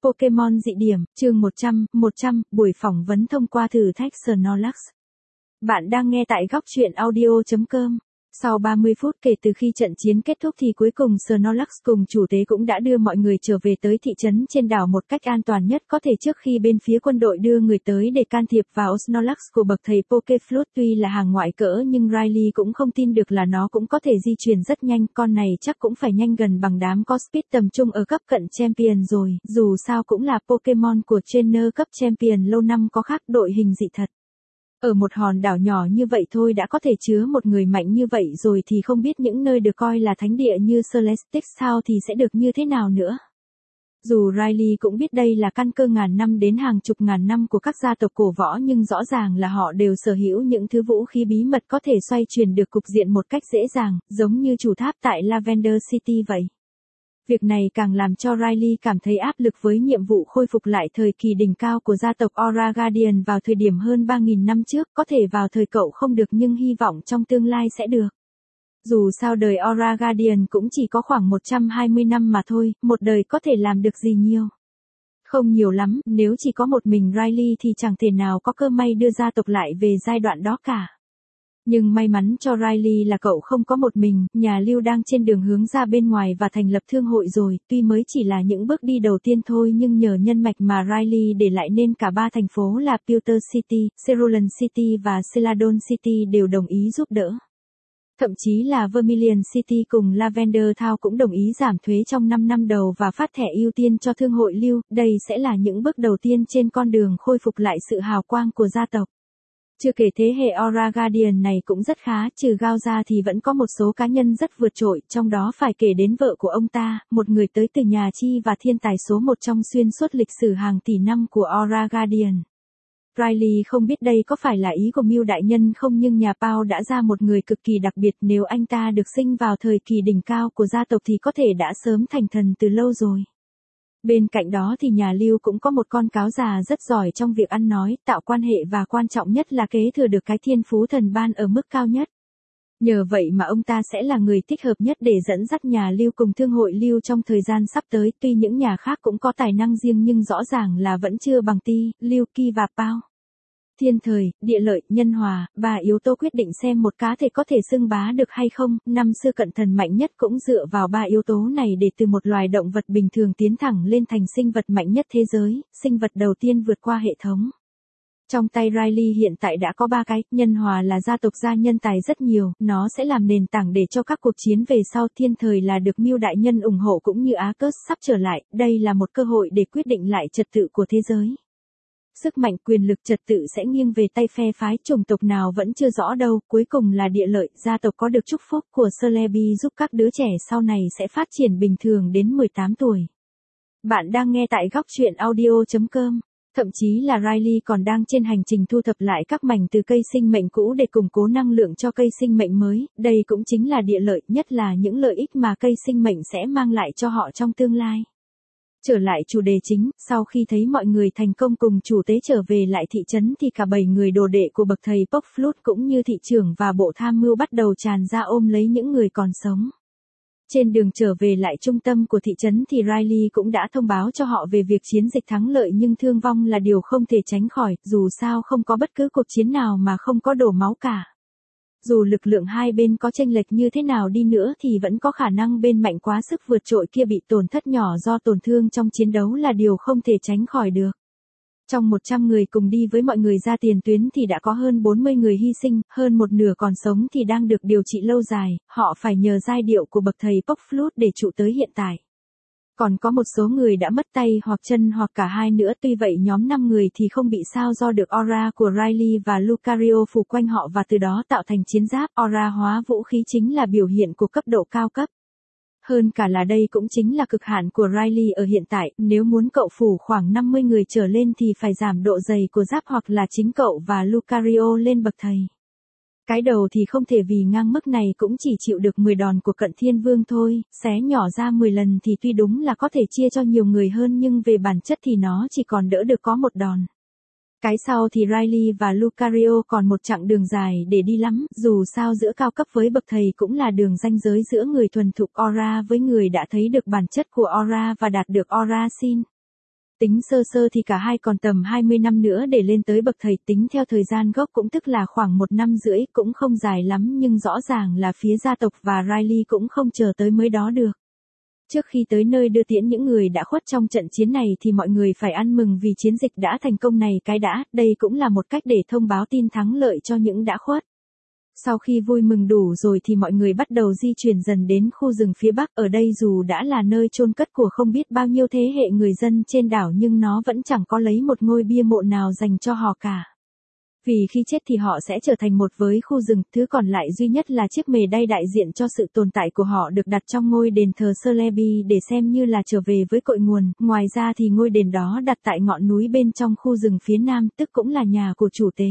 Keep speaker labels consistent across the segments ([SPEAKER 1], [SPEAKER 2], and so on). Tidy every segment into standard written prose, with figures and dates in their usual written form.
[SPEAKER 1] Pokemon dị điểm, chương 100, buổi phỏng vấn thông qua thử thách Snorlax. Bạn đang nghe tại góc truyện audio.com. Sau 30 phút kể từ khi trận chiến kết thúc thì cuối cùng Snorlax cùng chủ tế cũng đã đưa mọi người trở về tới thị trấn trên đảo một cách an toàn nhất có thể trước khi bên phía quân đội đưa người tới để can thiệp vào Snorlax của bậc thầy Pokeflute. Tuy là hàng ngoại cỡ nhưng Riley cũng không tin được là nó cũng có thể di chuyển rất nhanh, con này chắc cũng phải nhanh gần bằng đám có speed tầm trung ở cấp cận Champion rồi, dù sao cũng là Pokemon của trainer cấp Champion lâu năm có khác đội hình dị thật. Ở một hòn đảo nhỏ như vậy thôi đã có thể chứa một người mạnh như vậy rồi thì không biết những nơi được coi là thánh địa như Celestics sao thì sẽ được như thế nào nữa. Dù Riley cũng biết đây là căn cơ ngàn năm đến hàng chục ngàn năm của các gia tộc cổ võ nhưng rõ ràng là họ đều sở hữu những thứ vũ khí bí mật có thể xoay chuyển được cục diện một cách dễ dàng, giống như chủ tháp tại Lavender City vậy. Việc này càng làm cho Riley cảm thấy áp lực với nhiệm vụ khôi phục lại thời kỳ đỉnh cao của gia tộc Aura Guardian vào thời điểm hơn 3.000 năm trước, có thể vào thời cậu không được nhưng hy vọng trong tương lai sẽ được. Dù sao đời Aura Guardian cũng chỉ có khoảng 120 năm mà thôi, một đời có thể làm được gì nhiều. Không nhiều lắm, nếu chỉ có một mình Riley thì chẳng thể nào có cơ may đưa gia tộc lại về giai đoạn đó cả. Nhưng may mắn cho Riley là cậu không có một mình, nhà Lưu đang trên đường hướng ra bên ngoài và thành lập thương hội rồi, tuy mới chỉ là những bước đi đầu tiên thôi nhưng nhờ nhân mạch mà Riley để lại nên cả ba thành phố là Pewter City, Cerulean City và Celadon City đều đồng ý giúp đỡ. Thậm chí là Vermilion City cùng Lavender Town cũng đồng ý giảm thuế trong 5 năm đầu và phát thẻ ưu tiên cho thương hội Lưu, đây sẽ là những bước đầu tiên trên con đường khôi phục lại sự hào quang của gia tộc. Chưa kể thế hệ Aura Guardian này cũng rất khá, trừ Gao ra thì vẫn có một số cá nhân rất vượt trội, trong đó phải kể đến vợ của ông ta, một người tới từ nhà Chi và thiên tài số một trong xuyên suốt lịch sử hàng tỷ năm của Aura Guardian. Riley không biết đây có phải là ý của Mew đại nhân không nhưng nhà Pao đã ra một người cực kỳ đặc biệt, nếu anh ta được sinh vào thời kỳ đỉnh cao của gia tộc thì có thể đã sớm thành thần từ lâu rồi. Bên cạnh đó thì nhà Lưu cũng có một con cáo già rất giỏi trong việc ăn nói, tạo quan hệ và quan trọng nhất là kế thừa được cái thiên phú thần ban ở mức cao nhất. Nhờ vậy mà ông ta sẽ là người thích hợp nhất để dẫn dắt nhà Lưu cùng thương hội Lưu trong thời gian sắp tới, tuy những nhà khác cũng có tài năng riêng nhưng rõ ràng là vẫn chưa bằng Ti, Lưu Ki và Pao. Thiên thời, địa lợi, nhân hòa, ba yếu tố quyết định xem một cá thể có thể xưng bá được hay không. Năm xưa cận thần mạnh nhất cũng dựa vào ba yếu tố này để từ một loài động vật bình thường tiến thẳng lên thành sinh vật mạnh nhất thế giới, sinh vật đầu tiên vượt qua hệ thống. Trong tay Riley hiện tại đã có 3 cái, nhân hòa là gia tộc gia nhân tài rất nhiều, nó sẽ làm nền tảng để cho các cuộc chiến về sau. Thiên thời là được Mew đại nhân ủng hộ cũng như Arcus sắp trở lại, đây là một cơ hội để quyết định lại trật tự của thế giới. Sức mạnh quyền lực trật tự sẽ nghiêng về tay phe phái chủng tộc nào vẫn chưa rõ đâu, cuối cùng là địa lợi, gia tộc có được chúc phúc của Celebi giúp các đứa trẻ sau này sẽ phát triển bình thường đến 18 tuổi. Bạn đang nghe tại góc truyện audio.com. Thậm chí là Riley còn đang trên hành trình thu thập lại các mảnh từ cây sinh mệnh cũ để củng cố năng lượng cho cây sinh mệnh mới, đây cũng chính là địa lợi, nhất là những lợi ích mà cây sinh mệnh sẽ mang lại cho họ trong tương lai. Trở lại chủ đề chính, sau khi thấy mọi người thành công cùng chủ tế trở về lại thị trấn thì cả 7 người đồ đệ của bậc thầy Pokeflute cũng như thị trưởng và bộ tham mưu bắt đầu tràn ra ôm lấy những người còn sống. Trên đường trở về lại trung tâm của thị trấn thì Riley cũng đã thông báo cho họ về việc chiến dịch thắng lợi nhưng thương vong là điều không thể tránh khỏi, dù sao không có bất cứ cuộc chiến nào mà không có đổ máu cả. Dù lực lượng hai bên có chênh lệch như thế nào đi nữa thì vẫn có khả năng bên mạnh quá sức vượt trội kia bị tổn thất nhỏ do tổn thương trong chiến đấu là điều không thể tránh khỏi được. Trong 100 người cùng đi với mọi người ra tiền tuyến thì đã có hơn 40 người hy sinh, hơn một nửa còn sống thì đang được điều trị lâu dài, họ phải nhờ giai điệu của bậc thầy Pokeflute để trụ tới hiện tại. Còn có một số người đã mất tay hoặc chân hoặc cả hai nữa, tuy vậy nhóm 5 người thì không bị sao do được aura của Riley và Lucario phủ quanh họ và từ đó tạo thành chiến giáp. Aura hóa vũ khí chính là biểu hiện của cấp độ cao cấp. Hơn cả là đây cũng chính là cực hạn của Riley ở hiện tại, nếu muốn cậu phủ khoảng 50 người trở lên thì phải giảm độ dày của giáp hoặc là chính cậu và Lucario lên bậc thầy. Cái đầu thì không thể vì ngang mức này cũng chỉ chịu được 10 đòn của cận thiên vương thôi, xé nhỏ ra 10 lần thì tuy đúng là có thể chia cho nhiều người hơn nhưng về bản chất thì nó chỉ còn đỡ được có một đòn. Cái sau thì Riley và Lucario còn một chặng đường dài để đi lắm, dù sao giữa cao cấp với bậc thầy cũng là đường ranh giới giữa người thuần thục aura với người đã thấy được bản chất của aura và đạt được aura sin. Tính sơ sơ thì cả hai còn tầm 20 năm nữa để lên tới bậc thầy, tính theo thời gian gốc cũng tức là khoảng 1 năm rưỡi, cũng không dài lắm nhưng rõ ràng là phía gia tộc và Riley cũng không chờ tới mới đó được. Trước khi tới nơi đưa tiễn những người đã khuất trong trận chiến này thì mọi người phải ăn mừng vì chiến dịch đã thành công này cái đã, đây cũng là một cách để thông báo tin thắng lợi cho những đã khuất. Sau khi vui mừng đủ rồi thì mọi người bắt đầu di chuyển dần đến khu rừng phía bắc, ở đây dù đã là nơi chôn cất của không biết bao nhiêu thế hệ người dân trên đảo nhưng nó vẫn chẳng có lấy một ngôi bia mộ nào dành cho họ cả. Vì khi chết thì họ sẽ trở thành một với khu rừng, thứ còn lại duy nhất là chiếc mề đay đại diện cho sự tồn tại của họ được đặt trong ngôi đền thờ Celebi để xem như là trở về với cội nguồn, ngoài ra thì ngôi đền đó đặt tại ngọn núi bên trong khu rừng phía nam, tức cũng là nhà của chủ tế.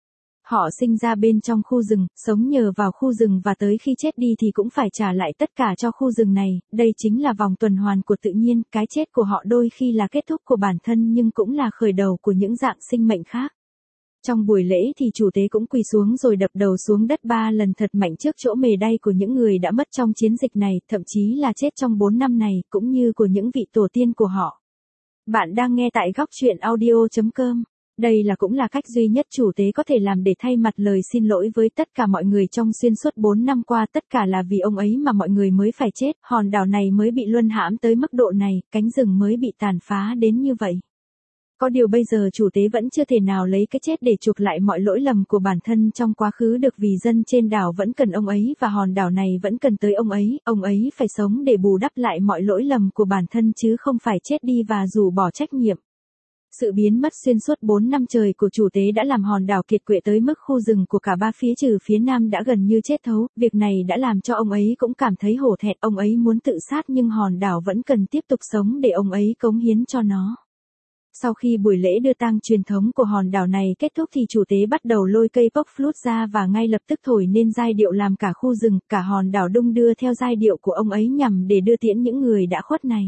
[SPEAKER 1] Họ sinh ra bên trong khu rừng, sống nhờ vào khu rừng và tới khi chết đi thì cũng phải trả lại tất cả cho khu rừng này, đây chính là vòng tuần hoàn của tự nhiên, cái chết của họ đôi khi là kết thúc của bản thân nhưng cũng là khởi đầu của những dạng sinh mệnh khác. Trong buổi lễ thì chủ tế cũng quỳ xuống rồi đập đầu xuống đất 3 lần thật mạnh trước chỗ mề đay của những người đã mất trong chiến dịch này, thậm chí là chết trong 4 năm này, cũng như của những vị tổ tiên của họ. Bạn đang nghe tại góc truyện audio.com. Đây cũng là cách duy nhất chủ tế có thể làm để thay mặt lời xin lỗi với tất cả mọi người trong xuyên suốt 4 năm qua, tất cả là vì ông ấy mà mọi người mới phải chết, hòn đảo này mới bị luân hãm tới mức độ này, cánh rừng mới bị tàn phá đến như vậy. Có điều bây giờ chủ tế vẫn chưa thể nào lấy cái chết để chuộc lại mọi lỗi lầm của bản thân trong quá khứ được, vì dân trên đảo vẫn cần ông ấy và hòn đảo này vẫn cần tới ông ấy phải sống để bù đắp lại mọi lỗi lầm của bản thân chứ không phải chết đi và rũ bỏ trách nhiệm. Sự biến mất xuyên suốt 4 năm trời của chủ tế đã làm hòn đảo kiệt quệ tới mức khu rừng của cả ba phía trừ phía nam đã gần như chết thấu, việc này đã làm cho ông ấy cũng cảm thấy hổ thẹn, ông ấy muốn tự sát nhưng hòn đảo vẫn cần tiếp tục sống để ông ấy cống hiến cho nó. Sau khi buổi lễ đưa tang truyền thống của hòn đảo này kết thúc thì chủ tế bắt đầu lôi cây pop flute ra và ngay lập tức thổi nên giai điệu làm cả khu rừng, cả hòn đảo đung đưa theo giai điệu của ông ấy nhằm để đưa tiễn những người đã khuất này.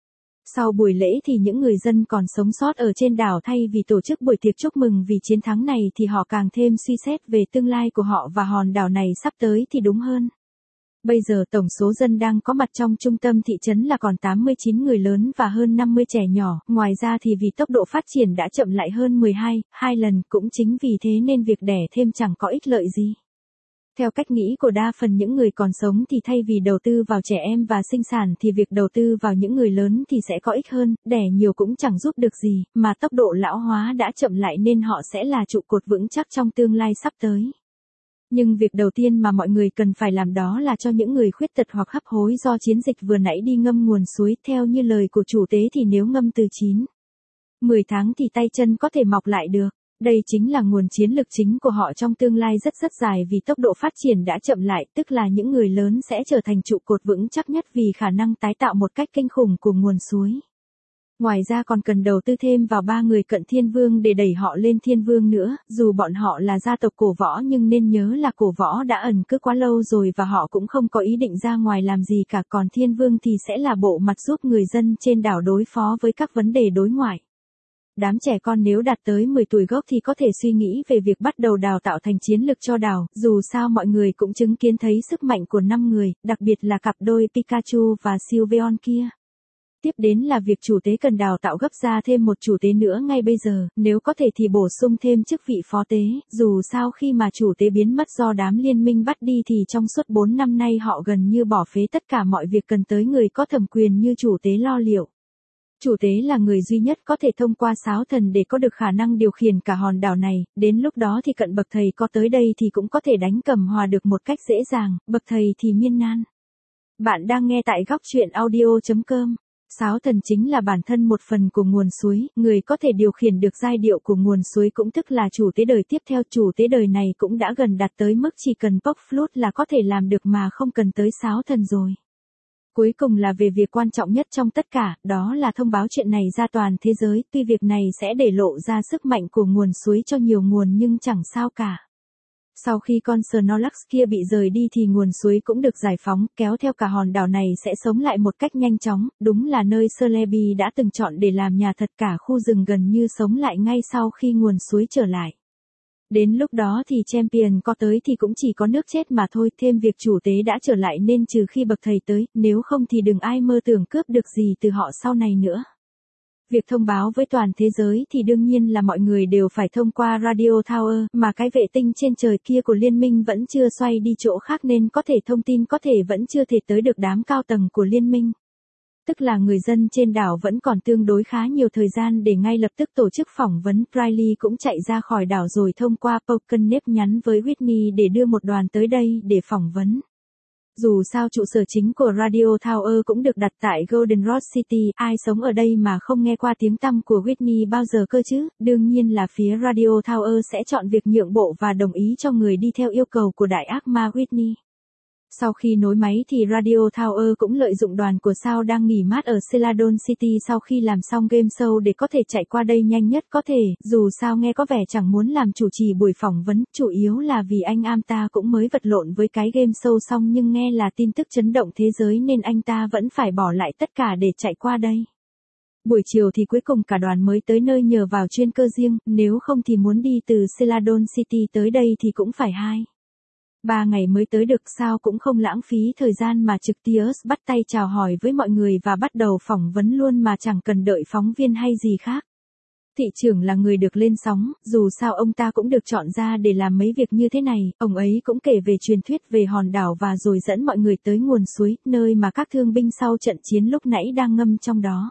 [SPEAKER 1] Sau buổi lễ thì những người dân còn sống sót ở trên đảo thay vì tổ chức buổi tiệc chúc mừng vì chiến thắng này thì họ càng thêm suy xét về tương lai của họ và hòn đảo này sắp tới thì đúng hơn. Bây giờ tổng số dân đang có mặt trong trung tâm thị trấn là còn 89 người lớn và hơn 50 trẻ nhỏ, ngoài ra thì vì tốc độ phát triển đã chậm lại hơn 2 lần, cũng chính vì thế nên việc đẻ thêm chẳng có ích lợi gì. Theo cách nghĩ của đa phần những người còn sống thì thay vì đầu tư vào trẻ em và sinh sản thì việc đầu tư vào những người lớn thì sẽ có ích hơn, đẻ nhiều cũng chẳng giúp được gì, mà tốc độ lão hóa đã chậm lại nên họ sẽ là trụ cột vững chắc trong tương lai sắp tới. Nhưng việc đầu tiên mà mọi người cần phải làm đó là cho những người khuyết tật hoặc hấp hối do chiến dịch vừa nãy đi ngâm nguồn suối, theo như lời của chủ tế thì nếu ngâm từ 9-10 tháng thì tay chân có thể mọc lại được. Đây chính là nguồn chiến lực chính của họ trong tương lai rất dài vì tốc độ phát triển đã chậm lại, tức là những người lớn sẽ trở thành trụ cột vững chắc nhất vì khả năng tái tạo một cách kinh khủng của nguồn suối. Ngoài ra còn cần đầu tư thêm vào 3 người cận thiên vương để đẩy họ lên thiên vương nữa, dù bọn họ là gia tộc cổ võ nhưng nên nhớ là cổ võ đã ẩn cư quá lâu rồi và họ cũng không có ý định ra ngoài làm gì cả, còn thiên vương thì sẽ là bộ mặt giúp người dân trên đảo đối phó với các vấn đề đối ngoại. Đám trẻ con nếu đạt tới 10 tuổi gốc thì có thể suy nghĩ về việc bắt đầu đào tạo thành chiến lực cho đảo, dù sao mọi người cũng chứng kiến thấy sức mạnh của 5 người, đặc biệt là cặp đôi Pikachu và Sylveon kia. Tiếp đến là việc chủ tế cần đào tạo gấp ra thêm một chủ tế nữa ngay bây giờ, nếu có thể thì bổ sung thêm chức vị phó tế, dù sao khi mà chủ tế biến mất do đám liên minh bắt đi thì trong suốt 4 năm nay họ gần như bỏ phế tất cả mọi việc cần tới người có thẩm quyền như chủ tế lo liệu. Chủ tế là người duy nhất có thể thông qua sáo thần để có được khả năng điều khiển cả hòn đảo này, đến lúc đó thì cận bậc thầy có tới đây thì cũng có thể đánh cầm hòa được một cách dễ dàng, bậc thầy thì miên nan. Bạn đang nghe tại góc truyện audio.com. Sáo thần chính là bản thân một phần của nguồn suối, người có thể điều khiển được giai điệu của nguồn suối cũng tức là chủ tế đời tiếp theo. Chủ tế đời này cũng đã gần đạt tới mức chỉ cần pop flute là có thể làm được mà không cần tới sáo thần rồi. Cuối cùng là về việc quan trọng nhất trong tất cả, đó là thông báo chuyện này ra toàn thế giới, tuy việc này sẽ để lộ ra sức mạnh của nguồn suối cho nhiều nguồn nhưng chẳng sao cả. Sau khi con Snorlax kia bị rời đi thì nguồn suối cũng được giải phóng, kéo theo cả hòn đảo này sẽ sống lại một cách nhanh chóng, đúng là nơi Celebi đã từng chọn để làm nhà thật, cả khu rừng gần như sống lại ngay sau khi nguồn suối trở lại. Đến lúc đó thì Champion có tới thì cũng chỉ có nước chết mà thôi, thêm việc chủ tế đã trở lại nên trừ khi bậc thầy tới, nếu không thì đừng ai mơ tưởng cướp được gì từ họ sau này nữa. Việc thông báo với toàn thế giới thì đương nhiên là mọi người đều phải thông qua Radio Tower, mà cái vệ tinh trên trời kia của liên minh vẫn chưa xoay đi chỗ khác nên có thể thông tin có thể vẫn chưa thể tới được đám cao tầng của liên minh. Tức là người dân trên đảo vẫn còn tương đối khá nhiều thời gian để ngay lập tức tổ chức phỏng vấn. Riley cũng chạy ra khỏi đảo rồi thông qua Pocahontas nhắn với Whitney để đưa một đoàn tới đây để phỏng vấn. Dù sao trụ sở chính của Radio Tower cũng được đặt tại Golden Rod City, ai sống ở đây mà không nghe qua tiếng tăm của Whitney bao giờ cơ chứ, đương nhiên là phía Radio Tower sẽ chọn việc nhượng bộ và đồng ý cho người đi theo yêu cầu của đại ác ma Whitney. Sau khi nối máy thì Radio Tower cũng lợi dụng đoàn của Sao đang nghỉ mát ở Celadon City sau khi làm xong game show để có thể chạy qua đây nhanh nhất có thể, dù Sao nghe có vẻ chẳng muốn làm chủ trì buổi phỏng vấn, chủ yếu là vì anh am ta cũng mới vật lộn với cái game show xong nhưng nghe là tin tức chấn động thế giới nên anh ta vẫn phải bỏ lại tất cả để chạy qua đây. Buổi chiều thì cuối cùng cả đoàn mới tới nơi nhờ vào chuyên cơ riêng, nếu không thì muốn đi từ Celadon City tới đây thì cũng phải 3 ngày mới tới được. Sao cũng không lãng phí thời gian mà trực tiếp bắt tay chào hỏi với mọi người và bắt đầu phỏng vấn luôn mà chẳng cần đợi phóng viên hay gì khác. Thị trưởng là người được lên sóng, dù sao ông ta cũng được chọn ra để làm mấy việc như thế này, ông ấy cũng kể về truyền thuyết về hòn đảo và rồi dẫn mọi người tới nguồn suối, nơi mà các thương binh sau trận chiến lúc nãy đang ngâm trong đó.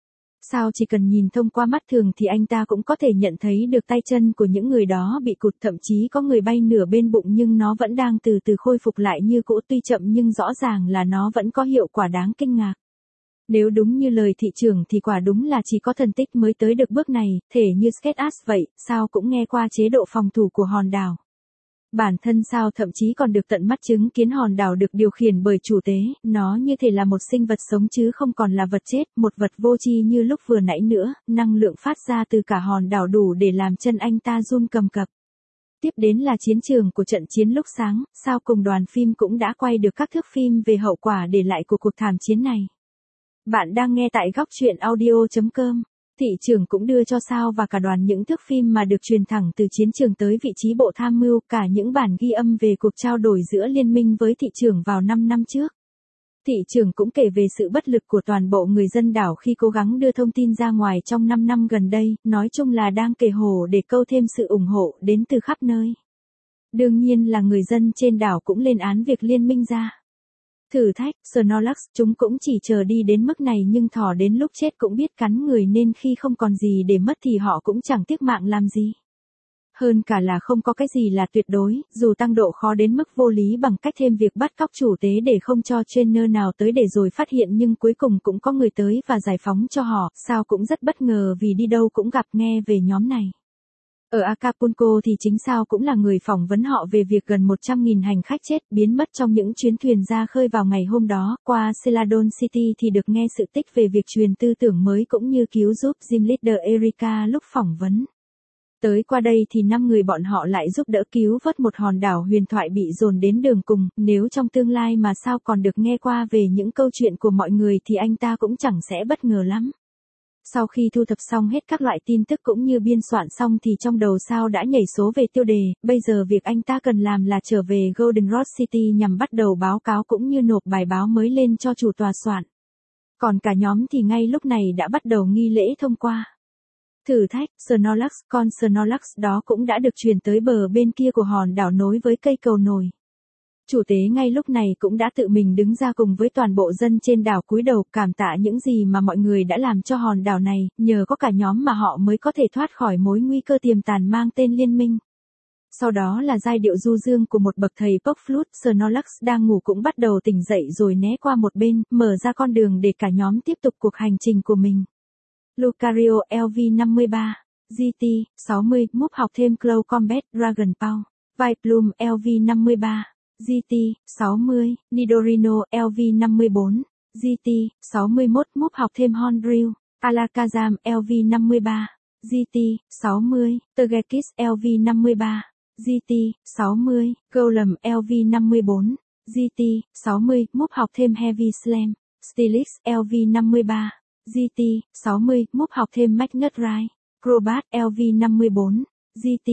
[SPEAKER 1] Sao chỉ cần nhìn thông qua mắt thường thì anh ta cũng có thể nhận thấy được tay chân của những người đó bị cụt, thậm chí có người bay nửa bên bụng nhưng nó vẫn đang từ từ khôi phục lại như cũ, tuy chậm nhưng rõ ràng là nó vẫn có hiệu quả đáng kinh ngạc. Nếu đúng như lời thị trưởng thì quả đúng là chỉ có thần tích mới tới được bước này, thể như SketchUp vậy. Sao cũng nghe qua chế độ phòng thủ của hòn đảo. Bản thân Sao thậm chí còn được tận mắt chứng kiến hòn đảo được điều khiển bởi chủ tế, nó như thể là một sinh vật sống chứ không còn là vật chết, một vật vô tri như lúc vừa nãy nữa, năng lượng phát ra từ cả hòn đảo đủ để làm chân anh ta run cầm cập. Tiếp đến là chiến trường của trận chiến lúc sáng, Sao cùng đoàn phim cũng đã quay được các thước phim về hậu quả để lại của cuộc thảm chiến này. Bạn đang nghe tại góc truyện audio.com. Thị trưởng cũng đưa cho Sao và cả đoàn những thước phim mà được truyền thẳng từ chiến trường tới vị trí bộ tham mưu, cả những bản ghi âm về cuộc trao đổi giữa liên minh với thị trưởng vào 5 năm trước. Thị trưởng cũng kể về sự bất lực của toàn bộ người dân đảo khi cố gắng đưa thông tin ra ngoài trong 5 năm gần đây, nói chung là đang kề hồ để câu thêm sự ủng hộ đến từ khắp nơi. Đương nhiên là người dân trên đảo cũng lên án việc liên minh ra. Thử thách, Snorlax, chúng cũng chỉ chờ đi đến mức này nhưng thỏ đến lúc chết cũng biết cắn người nên khi không còn gì để mất thì họ cũng chẳng tiếc mạng làm gì. Hơn cả là không có cái gì là tuyệt đối, dù tăng độ khó đến mức vô lý bằng cách thêm việc bắt cóc chủ tế để không cho trainer nào tới để rồi phát hiện nhưng cuối cùng cũng có người tới và giải phóng cho họ. Sao cũng rất bất ngờ vì đi đâu cũng gặp nghe về nhóm này. Ở Acapulco thì chính Sao cũng là người phỏng vấn họ về việc gần 100.000 hành khách chết biến mất trong những chuyến thuyền ra khơi vào ngày hôm đó. Qua Celadon City thì được nghe sự tích về việc truyền tư tưởng mới cũng như cứu giúp Gym Leader Erica lúc phỏng vấn. Tới qua đây thì 5 người bọn họ lại giúp đỡ cứu vớt một hòn đảo huyền thoại bị dồn đến đường cùng. Nếu trong tương lai mà Sao còn được nghe qua về những câu chuyện của mọi người thì anh ta cũng chẳng sẽ bất ngờ lắm. Sau khi thu thập xong hết các loại tin tức cũng như biên soạn xong thì trong đầu Sao đã nhảy số về tiêu đề, bây giờ việc anh ta cần làm là trở về Golden Rod City nhằm bắt đầu báo cáo cũng như nộp bài báo mới lên cho chủ tòa soạn. Còn cả nhóm thì ngay lúc này đã bắt đầu nghi lễ thông qua. Thử thách, Snorlax, con Snorlax đó cũng đã được chuyển tới bờ bên kia của hòn đảo nối với cây cầu nổi. Chủ tế ngay lúc này cũng đã tự mình đứng ra cùng với toàn bộ dân trên đảo cúi đầu cảm tạ những gì mà mọi người đã làm cho hòn đảo này, nhờ có cả nhóm mà họ mới có thể thoát khỏi mối nguy cơ tiềm tàng mang tên liên minh. Sau đó là giai điệu du dương của một bậc thầy pop flute, Snorlax đang ngủ cũng bắt đầu tỉnh dậy rồi né qua một bên, mở ra con đường để cả nhóm tiếp tục cuộc hành trình của mình. Lucario LV53, GT, 60, move học thêm Claw Combat, Dragon Paw, Viplum LV53. GT, 60, Nidorino, LV54, GT, 61, move học thêm Hornrill, Alakazam, LV53, GT, 60, Togekiss, LV53, GT, 60, Golem, LV54, GT, 60, move học thêm Heavy Slam, Steelix, LV53, GT, 60, move học thêm Magnet Ride, Crobat, LV54, GT,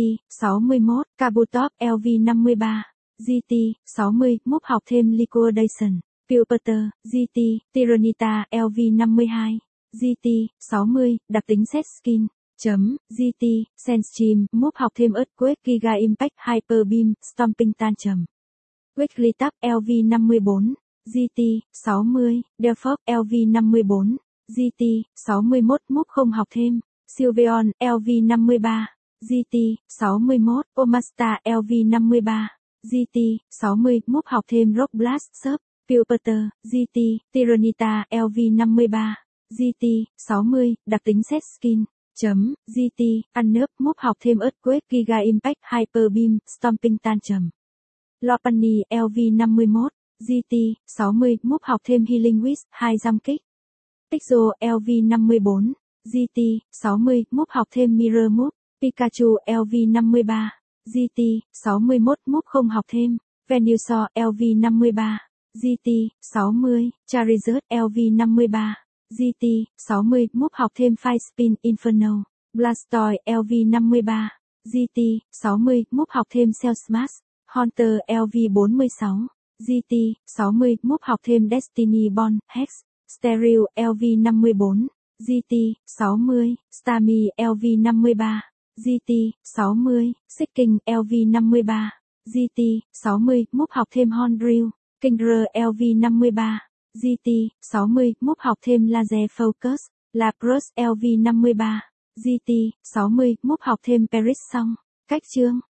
[SPEAKER 1] 61, Kabutops, LV53. GT, 60, move học thêm Liquidation, Pupeter, GT, Tyranitar, LV52, GT, 60, đặc tính set skin. GT, Sandstream, move học thêm Earthquake Giga Impact Hyper Beam, Stomping Tantrum. Weekly Tap LV54, GT, 60, Delphox LV54, GT, 61, move không học thêm. Sylveon LV53, GT, 61, Omasta LV53, GT, 60, move học thêm Rock Blast Surf. Pupeter, GT, Tyranitar LV53, GT, 60, đặc tính set skin. GT, Unnerve, move học thêm Earthquake Giga Impact Hyper Beam, Stomping Tantrum. Lopunny LV51, GT, 60, move học thêm Healing Wish, 2 jump kích. Pixel LV54, GT, 60, move học thêm Mirror Move. Pikachu LV53, GT, 61, move không học thêm. Venusaur LV53, GT, 60, Charizard LV53, GT, 60, move học thêm Fire Spin Inferno. Blastoise LV53, GT, 60, move học thêm Cell Smash. Haunter LV46, GT, 60, move học thêm Destiny Bond, Hex. Stereo LV54, GT, 60, Starmie LV53, GT, 60, Seeking LV53, GT, 60, move học thêm Hornrill. Kingdra LV53, GT, 60, move học thêm Laser Focus. Lapras LV53, GT, 60, move học thêm Paris Song. Cách chương